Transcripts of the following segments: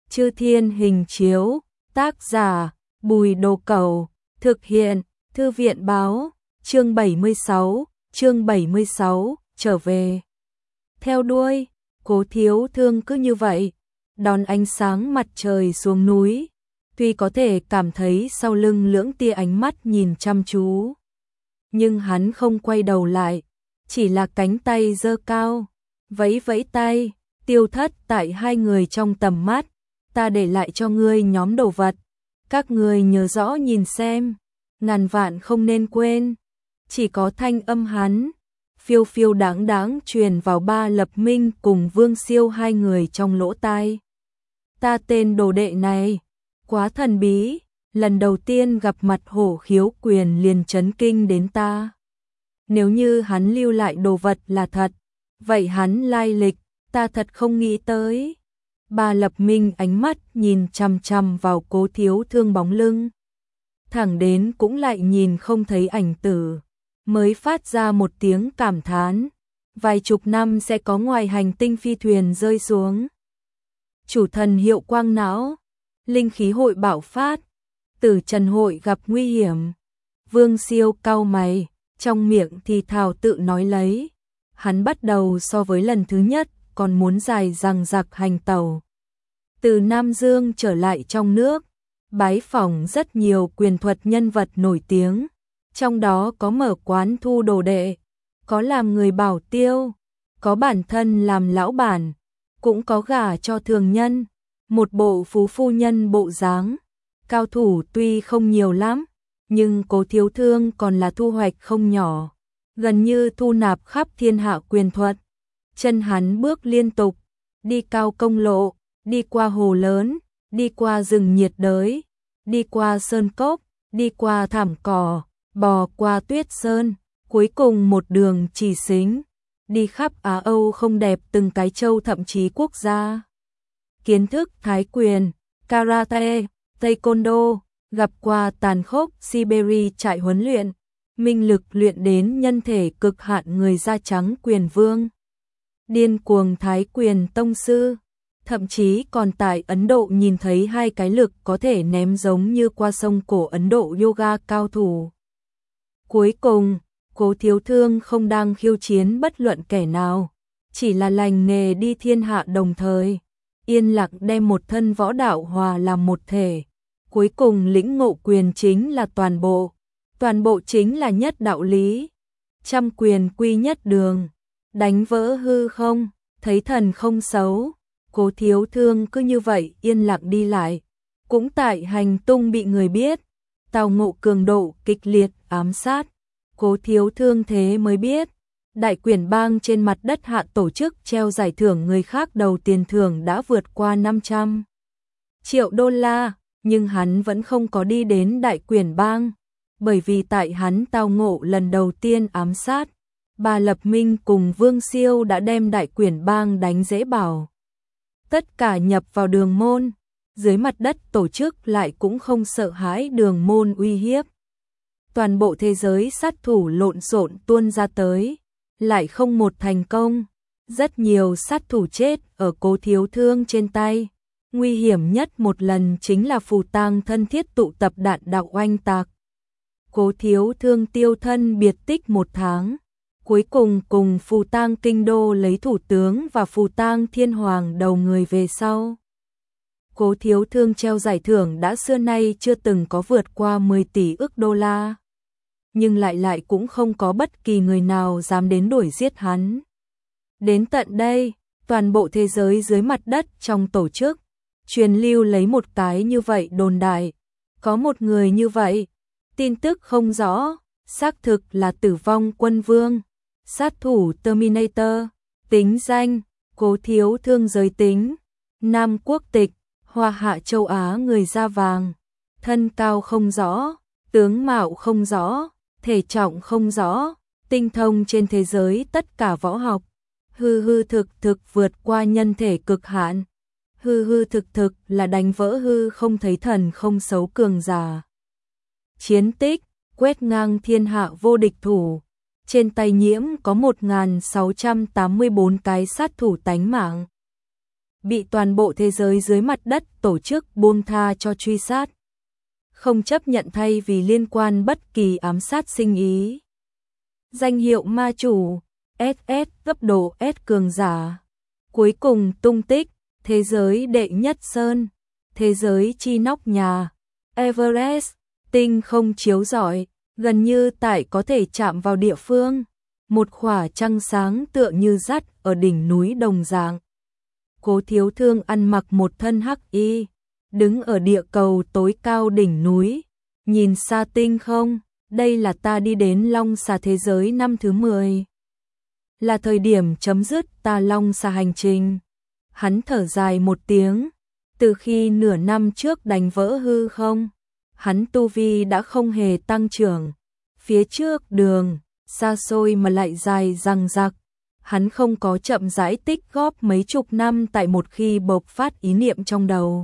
Chư Thiên Hình Chiếu, tác giả, Bùi Đồ Cẩu, thực hiện, Thư viện báo, chương 76, trở về. Theo đuôi, Cố Thiếu Thương cứ như vậy, đón ánh sáng mặt trời xuống núi, tuy có thể cảm thấy sau lưng lưỡng tia ánh mắt nhìn chăm chú. Nhưng hắn không quay đầu lại, chỉ là cánh tay giơ cao, vẫy vẫy tay, tiêu thất tại hai người trong tầm mắt. Ta để lại cho ngươi nhóm đồ vật, các ngươi nhớ rõ nhìn xem, ngàn vạn không nên quên. Chỉ có thanh âm hắn, phiêu phiêu đáng đáng truyền vào Ba Lập Minh cùng Vương Siêu hai người trong lỗ tai. Ta tên đồ đệ này, quá thần bí, lần đầu tiên gặp mặt Hổ Khiếu Quyền liền chấn kinh đến ta. Nếu như hắn lưu lại đồ vật là thật, vậy hắn lai lịch, ta thật không nghĩ tới. Ba Lập Minh ánh mắt nhìn chằm chằm vào Cố Thiếu Thương bóng lưng. Thẳng đến cũng lại nhìn không thấy ảnh tử, mới phát ra một tiếng cảm thán. Vài chục năm sẽ có ngoài hành tinh phi thuyền rơi xuống. Chủ thần hiệu quang não, linh khí hội bạo phát, Tử Trần hội gặp nguy hiểm. Vương Siêu cau mày, trong miệng thì thào tự nói lấy. Hắn bắt đầu so với lần thứ nhất còn muốn dài dằng dặc hành tàu. Từ Nam Dương trở lại trong nước, bái phỏng rất nhiều quyền thuật nhân vật nổi tiếng, trong đó có mở quán thu đồ đệ, có làm người bảo tiêu, có bản thân làm lão bản, cũng có gả cho thường nhân, một bộ phú phu nhân bộ dáng. Cao thủ tuy không nhiều lắm, nhưng Cố Thiếu Thương còn là thu hoạch không nhỏ, gần như thu nạp khắp thiên hạ quyền thuật. Chân hắn bước liên tục, đi cao công lộ, đi qua hồ lớn, đi qua rừng nhiệt đới, đi qua sơn cốc, đi qua thảm cỏ, bò qua tuyết sơn, cuối cùng một đường chỉ xính, đi khắp Á Âu không đẹp từng cái châu thậm chí quốc gia. Kiến thức thái quyền, karate, taekwondo, gặp qua tàn khốc Siberia trại huấn luyện, minh lực luyện đến nhân thể cực hạn người da trắng quyền vương. Điên cuồng thái quyền tông sư, thậm chí còn tại Ấn Độ nhìn thấy hai cái lực có thể ném giống như qua sông cổ Ấn Độ yoga cao thủ. Cuối cùng, Cố Thiếu Thương không đang khiêu chiến bất luận kẻ nào, chỉ là lành nghề đi thiên hạ đồng thời, yên lặng đem một thân võ đạo hòa làm một thể. Cuối cùng lĩnh ngộ quyền chính là toàn bộ chính là nhất đạo lý, trăm quyền quy nhất đường, đánh vỡ hư không, thấy thần không xấu. Cố Thiếu Thương cứ như vậy yên lặng đi lại, cũng tại hành tung bị người biết, tào ngộ cường độ kịch liệt ám sát. Cố Thiếu Thương thế mới biết, Đại Quyển Bang trên mặt đất hạ tổ chức treo giải thưởng người khác đầu tiền thưởng đã vượt qua 500 triệu đô la, nhưng hắn vẫn không có đi đến Đại Quyển Bang, bởi vì tại hắn tào ngộ lần đầu tiên ám sát, Ba Lập Minh cùng Vương Siêu đã đem Đại Quyển Bang đánh dễ bảo. Tất cả nhập vào đường môn, dưới mặt đất tổ chức lại cũng không sợ hãi đường môn uy hiếp. Toàn bộ thế giới sát thủ lộn xộn tuôn ra tới, lại không một thành công. Rất nhiều sát thủ chết ở Cố Thiếu Thương trên tay. Nguy hiểm nhất một lần chính là Phù Tang thân thiết tụ tập đạn đạo oanh tạc. Cố Thiếu Thương tiêu thân biệt tích 1 tháng. Cuối cùng cùng Phù Tang kinh đô lấy thủ tướng và Phù Tang thiên hoàng đầu người về sau. Cố Thiếu Thương treo giải thưởng đã xưa nay chưa từng có vượt qua 10 tỷ ức đô la. Nhưng lại cũng không có bất kỳ người nào dám đến đuổi giết hắn. Đến tận đây, toàn bộ thế giới dưới mặt đất trong tổ chức, truyền lưu lấy một cái như vậy đồn đại. Có một người như vậy, tin tức không rõ, xác thực là Tử Vong Quân Vương. Sát thủ Terminator, tính danh, Cố Thiếu Thương giới tính, nam quốc tịch, Hoa Hạ châu Á người da vàng, thân cao không rõ, tướng mạo không rõ, thể trọng không rõ, tinh thông trên thế giới tất cả võ học, hư thực vượt qua nhân thể cực hạn, hư thực là đánh vỡ hư không thấy thần không xấu cường giả. Chiến tích, quét ngang thiên hạ vô địch thủ. Trên tay Nhiễm có 1.684 cái sát thủ tánh mạng. bị toàn bộ thế giới dưới mặt đất tổ chức buông tha cho truy sát. Không chấp nhận thay vì liên quan bất kỳ ám sát sinh ý. Danh hiệu ma chủ, SS cấp độ S cường giả. Cuối cùng tung tích, thế giới đệ nhất sơn, thế giới chi nóc nhà, Everest, tinh không chiếu rọi, gần như tại có thể chạm vào địa phương. Một khỏa trăng sáng tựa như dắt ở đỉnh núi đồng dạng. Cố Thiếu Thương ăn mặc một thân hắc y, đứng ở địa cầu tối cao đỉnh núi, nhìn xa tinh không. Đây là ta đi đến Long Xà thế giới năm thứ 10. Là thời điểm chấm dứt ta Long Xà hành trình. Hắn thở dài một tiếng, từ khi nửa năm trước đánh vỡ hư không, hắn tu vi đã không hề tăng trưởng. Phía trước đường, xa xôi mà lại dài dằng dặc, hắn không có chậm rãi tích góp mấy chục năm tại một khi bộc phát ý niệm trong đầu.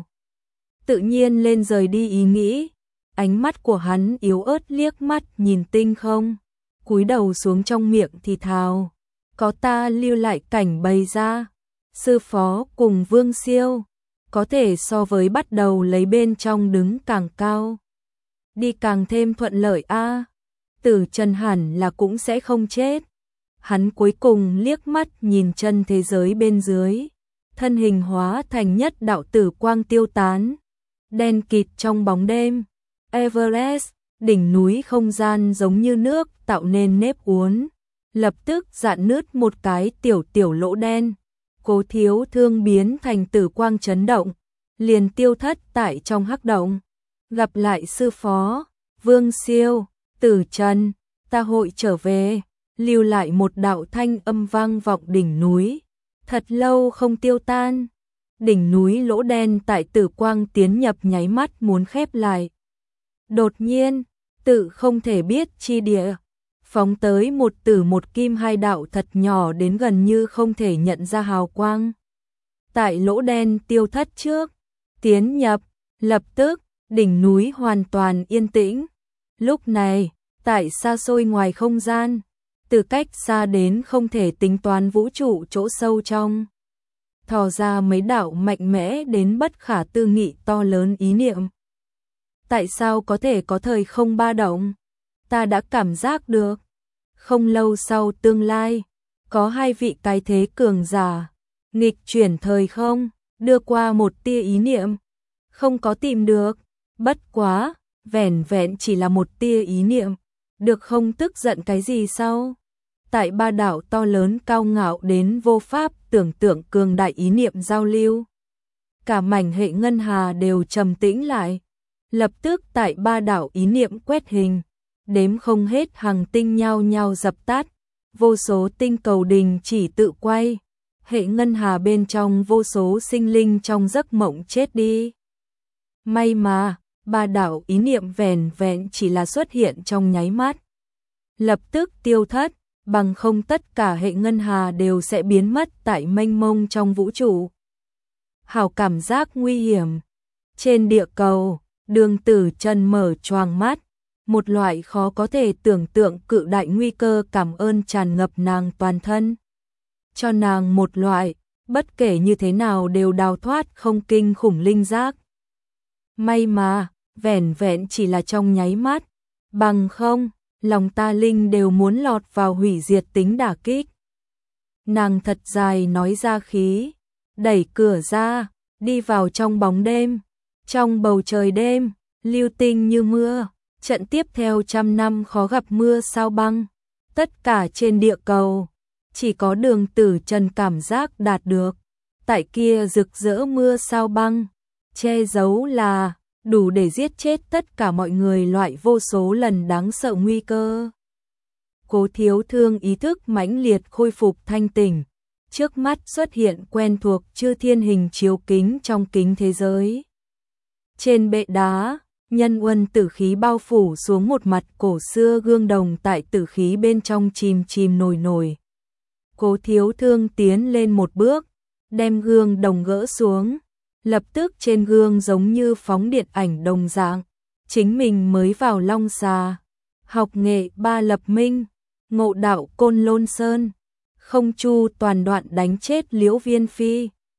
Tự nhiên lên rời đi ý nghĩ, ánh mắt của hắn yếu ớt liếc mắt nhìn tinh không, cúi đầu xuống trong miệng thì thào, có ta lưu lại cảnh bày ra, sư phó cùng Vương Siêu, có thể so với bắt đầu lấy bên trong đứng càng cao, đi càng thêm thuận lợi a. Tử Trần hẳn là cũng sẽ không chết. Hắn cuối cùng liếc mắt nhìn chân thế giới bên dưới, thân hình hóa thành nhất đạo tử quang tiêu tán, đen kịt trong bóng đêm. Everest, đỉnh núi không gian giống như nước tạo nên nếp uốn, lập tức rạn nứt một cái tiểu lỗ đen. Cố Thiếu Thương biến thành tử quang chấn động, liền tiêu thất tại trong hắc động. Gặp lại sư phó, Vương Siêu, Tử Trần, ta hội trở về, lưu lại một đạo thanh âm vang vọng đỉnh núi, thật lâu không tiêu tan. Đỉnh núi lỗ đen tại tử quang tiến nhập nháy mắt muốn khép lại. Đột nhiên, tự không thể biết chi địa, phóng tới một tử một kim hai đạo thật nhỏ đến gần như không thể nhận ra hào quang. Tại lỗ đen tiêu thất trước, tiến nhập, lập tức, đỉnh núi hoàn toàn yên tĩnh. Lúc này, tại xa xôi ngoài không gian, từ cách xa đến không thể tính toán vũ trụ chỗ sâu trong, thò ra mấy đạo mạnh mẽ đến bất khả tư nghị to lớn ý niệm. Tại sao có thể có thời không ba động? Ta đã cảm giác được. Không lâu sau tương lai, có hai vị cái thế cường giả, nghịch chuyển thời không, đưa qua một tia ý niệm. Không có tìm được, bất quá, vẻn vẹn chỉ là một tia ý niệm. Được không tức giận cái gì sao? Tại ba đảo to lớn cao ngạo đến vô pháp tưởng tượng cường đại ý niệm giao lưu. Cả mảnh hệ ngân hà đều trầm tĩnh lại. Lập tức tại ba đảo ý niệm quét hình, đếm không hết hàng tinh nhao nhao dập tắt, vô số tinh cầu đình chỉ tự quay, hệ ngân hà bên trong vô số sinh linh trong giấc mộng chết đi. May mà, ba đảo ý niệm vẻn vẹn chỉ là xuất hiện trong nháy mắt, lập tức tiêu thất, bằng không tất cả hệ ngân hà đều sẽ biến mất tại mênh mông trong vũ trụ. Hào cảm giác nguy hiểm. Trên địa cầu, Đường Tử Trần mở choàng mắt, một loại khó có thể tưởng tượng cự đại nguy cơ cảm ơn tràn ngập nàng toàn thân. Cho nàng một loại, bất kể như thế nào đều đào thoát không kinh khủng linh giác. May mà, vẻn vẹn chỉ là trong nháy mắt, bằng không, lòng ta linh đều muốn lọt vào hủy diệt tính đả kích. Nàng thật dài nói ra khí, đẩy cửa ra, đi vào trong bóng đêm. Trong bầu trời đêm, lưu tinh như mưa, trận tiếp theo 100 năm khó gặp mưa sao băng. Tất cả trên địa cầu, chỉ có Đường Tử Trần cảm giác đạt được. Tại kia rực rỡ mưa sao băng, che giấu là đủ để giết chết tất cả mọi người loại vô số lần đáng sợ nguy cơ. Cố Thiếu Thương ý thức mãnh liệt khôi phục thanh tỉnh. Trước mắt xuất hiện quen thuộc chư thiên hình chiếu kính trong kính thế giới. Trên bệ đá, nhân uân tử khí bao phủ xuống một mặt cổ xưa gương đồng tại tử khí bên trong chìm nổi. Cố Thiếu Thương tiến lên một bước, đem gương đồng gỡ xuống, lập tức trên gương giống như phóng điện ảnh đồng dạng, chính mình mới vào Long Xà, học nghệ ba lập minh, ngộ đạo Côn Lôn Sơn, không chu toàn đoạn đánh chết Liễu Viên Phi,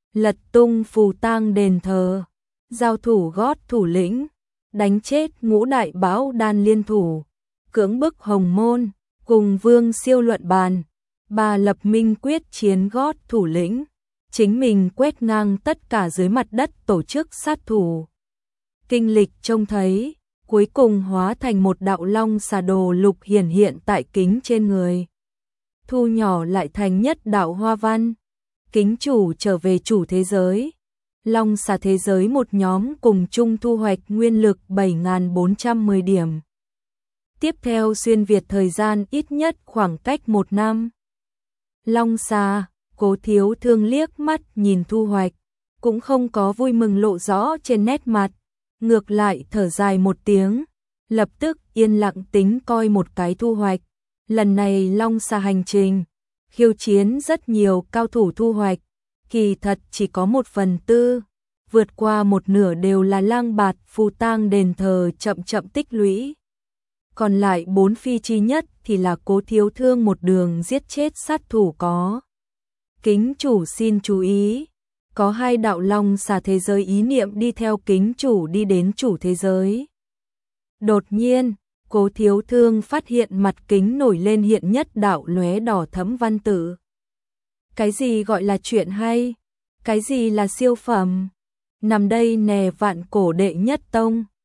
lật tung phù tang đền thờ, giao thủ gót thủ lĩnh, đánh chết ngũ đại bão đan liên thủ, cưỡng bức Hồng Môn, cùng Vương Siêu luận bàn, bà lập minh quyết chiến gót thủ lĩnh, chính mình quét ngang tất cả dưới mặt đất tổ chức sát thủ. Kinh lịch trông thấy, cuối cùng hóa thành một đạo long xà đồ lục hiển hiện tại kính trên người. Thu nhỏ lại thành nhất đạo hoa văn. Kính chủ trở về chủ thế giới. Long xà thế giới một nhóm cùng chung thu hoạch nguyên lực 7.410 điểm. Tiếp theo xuyên Việt thời gian ít nhất khoảng cách 1 năm. Long xà, Cố Thiếu Thương liếc mắt nhìn thu hoạch, cũng không có vui mừng lộ rõ trên nét mặt, ngược lại thở dài một tiếng, lập tức yên lặng tính coi một cái thu hoạch. Lần này Long xà hành trình, khiêu chiến rất nhiều cao thủ thu hoạch, kỳ thật chỉ có 1/4, vượt qua một nửa đều là lang bạt phù tang đền thờ chậm chậm tích lũy. Còn lại 4 phi chi nhất thì là Cố Thiếu Thương một đường giết chết sát thủ có. Kính chủ xin chú ý, có 2 đạo long xà thế giới ý niệm đi theo kính chủ đi đến chủ thế giới. Đột nhiên, Cố Thiếu Thương phát hiện mặt kính nổi lên hiện nhất đạo lóe đỏ thẫm văn tự. Cái gì gọi là chuyện hay? Cái gì là siêu phẩm? Nằm đây nè vạn cổ đệ nhất tông.